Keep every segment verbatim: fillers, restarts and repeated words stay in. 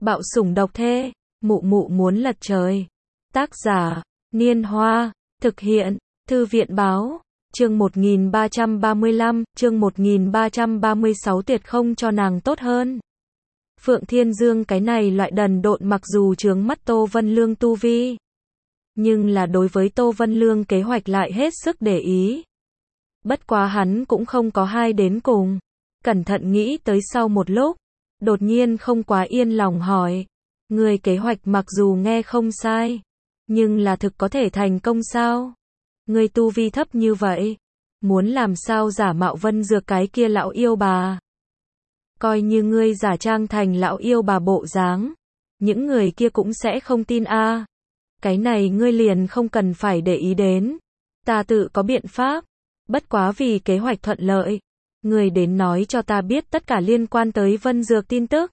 Bạo sủng độc thê, mụ mụ muốn lật trời. Tác giả, Niên Hoa, thực hiện, Thư viện báo, chương một nghìn ba trăm ba mươi lăm, chương một nghìn ba trăm ba mươi sáu tuyệt không cho nàng tốt hơn. Phượng Thiên Dương cái này loại đần độn mặc dù chướng mắt Tô Vân Lương tu vi, nhưng là đối với Tô Vân Lương kế hoạch lại hết sức để ý. Bất quá hắn cũng không có hai đến cùng, cẩn thận nghĩ tới sau một lúc, đột nhiên không quá yên lòng hỏi, người kế hoạch mặc dù nghe không sai, nhưng là thực có thể thành công sao? Người tu vi thấp như vậy, muốn làm sao giả mạo Vân Dược cái kia lão yêu bà? Coi như ngươi giả trang thành lão yêu bà bộ dáng, những người kia cũng sẽ không tin a. À. Cái này ngươi liền không cần phải để ý đến, ta tự có biện pháp. Bất quá vì kế hoạch thuận lợi, người đến nói cho ta biết tất cả liên quan tới Vân Dược tin tức.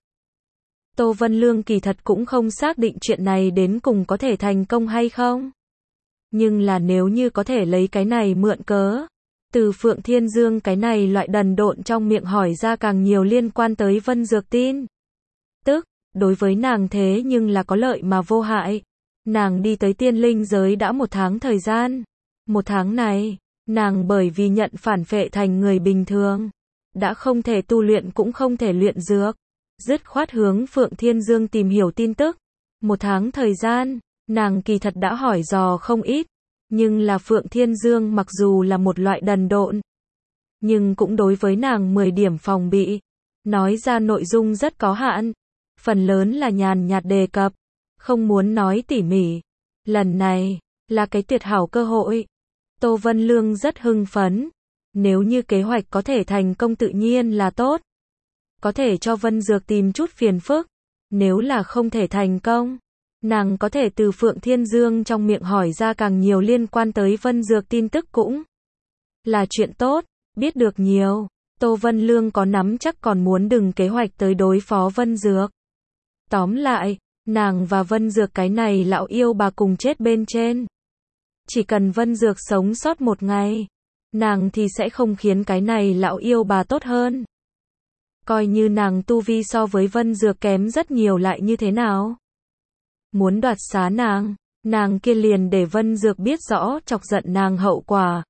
Tô Vân Lương kỳ thật cũng không xác định chuyện này đến cùng có thể thành công hay không. Nhưng là nếu như có thể lấy cái này mượn cớ, từ Phượng Thiên Dương cái này loại đần độn trong miệng hỏi ra càng nhiều liên quan tới Vân Dược tin tức, đối với nàng thế nhưng là có lợi mà vô hại. Nàng đi tới tiên linh giới đã một tháng thời gian. Một tháng này, nàng bởi vì nhận phản phệ thành người bình thường, đã không thể tu luyện cũng không thể luyện dược, dứt khoát hướng Phượng Thiên Dương tìm hiểu tin tức. Một tháng thời gian, nàng kỳ thật đã hỏi dò không ít, nhưng là Phượng Thiên Dương mặc dù là một loại đần độn, nhưng cũng đối với nàng mười điểm phòng bị, nói ra nội dung rất có hạn, phần lớn là nhàn nhạt đề cập, không muốn nói tỉ mỉ. Lần này, là cái tuyệt hảo cơ hội. Tô Vân Lương rất hưng phấn, nếu như kế hoạch có thể thành công tự nhiên là tốt, có thể cho Vân Dược tìm chút phiền phức, nếu là không thể thành công, nàng có thể từ Phượng Thiên Dương trong miệng hỏi ra càng nhiều liên quan tới Vân Dược tin tức cũng là chuyện tốt. Biết được nhiều, Tô Vân Lương có nắm chắc còn muốn đừng kế hoạch tới đối phó Vân Dược. Tóm lại, nàng và Vân Dược cái này lão yêu bà cùng chết bên trên. Chỉ cần Vân Dược sống sót một ngày, nàng thì sẽ không khiến cái này lão yêu bà tốt hơn. Coi như nàng tu vi so với Vân Dược kém rất nhiều lại như thế nào? Muốn đoạt xá nàng, nàng kia liền để Vân Dược biết rõ chọc giận nàng hậu quả.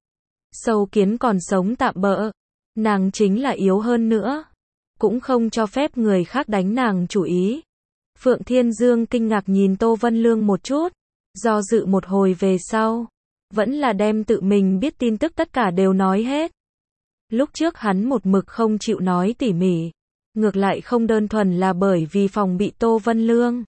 Sâu kiến còn sống tạm bợ, nàng chính là yếu hơn nữa, cũng không cho phép người khác đánh nàng chủ ý. Phượng Thiên Dương kinh ngạc nhìn Tô Vân Lương một chút, do dự một hồi về sau, vẫn là đem tự mình biết tin tức tất cả đều nói hết. Lúc trước hắn một mực không chịu nói tỉ mỉ, ngược lại không đơn thuần là bởi vì phòng bị Tô Vân Lương,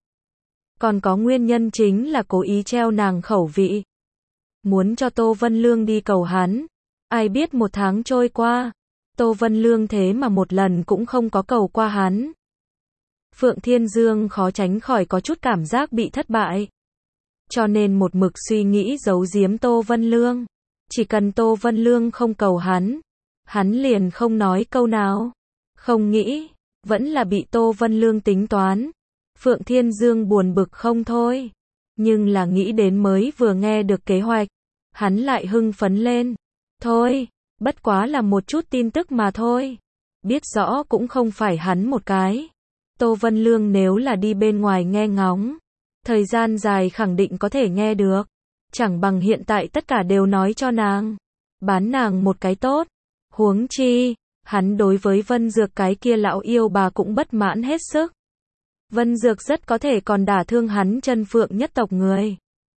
còn có nguyên nhân chính là cố ý treo nàng khẩu vị, muốn cho Tô Vân Lương đi cầu hắn. Ai biết một tháng trôi qua, Tô Vân Lương thế mà một lần cũng không có cầu qua hắn. Phượng Thiên Dương khó tránh khỏi có chút cảm giác bị thất bại, cho nên một mực suy nghĩ giấu giếm Tô Vân Lương. Chỉ cần Tô Vân Lương không cầu hắn, hắn liền không nói câu nào. Không nghĩ, vẫn là bị Tô Vân Lương tính toán. Phượng Thiên Dương buồn bực không thôi, nhưng là nghĩ đến mới vừa nghe được kế hoạch, hắn lại hưng phấn lên. Thôi, bất quá là một chút tin tức mà thôi, biết rõ cũng không phải hắn một cái. Tô Vân Lương nếu là đi bên ngoài nghe ngóng, thời gian dài khẳng định có thể nghe được, chẳng bằng hiện tại tất cả đều nói cho nàng, bán nàng một cái tốt. Huống chi, hắn đối với Vân Dược cái kia lão yêu bà cũng bất mãn hết sức. Vân Dược rất có thể còn đả thương hắn chân Phượng nhất tộc người.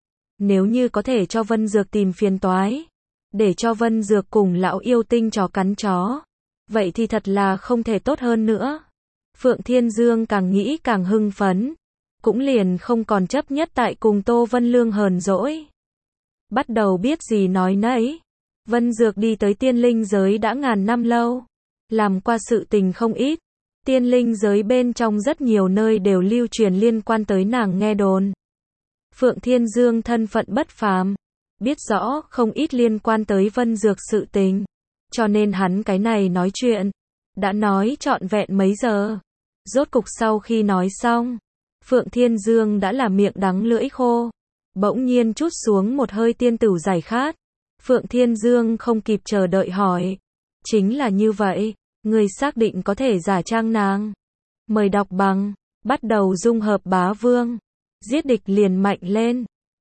Nếu như có thể cho Vân Dược tìm phiền toái, để cho Vân Dược cùng lão yêu tinh chó cắn chó, vậy thì thật là không thể tốt hơn nữa. Phượng Thiên Dương càng nghĩ càng hưng phấn, cũng liền không còn chấp nhất tại cùng Tô Vân Lương hờn dỗi. Bắt đầu biết gì nói nấy. Vân Dược đi tới tiên linh giới đã ngàn năm lâu, làm qua sự tình không ít. Tiên linh giới bên trong rất nhiều nơi đều lưu truyền liên quan tới nàng nghe đồn. Phượng Thiên Dương thân phận bất phàm, biết rõ không ít liên quan tới Vân Dược sự tình, cho nên hắn cái này nói chuyện, đã nói trọn vẹn mấy giờ. Rốt cục sau khi nói xong, Phượng Thiên Dương đã là miệng đắng lưỡi khô, bỗng nhiên trút xuống một hơi tiên tửu giải khát. Phượng Thiên Dương không kịp chờ đợi hỏi, chính là như vậy, người xác định có thể giả trang nàng? Mời đọc bằng bắt đầu dung hợp bá vương. Giết địch liền mạnh lên.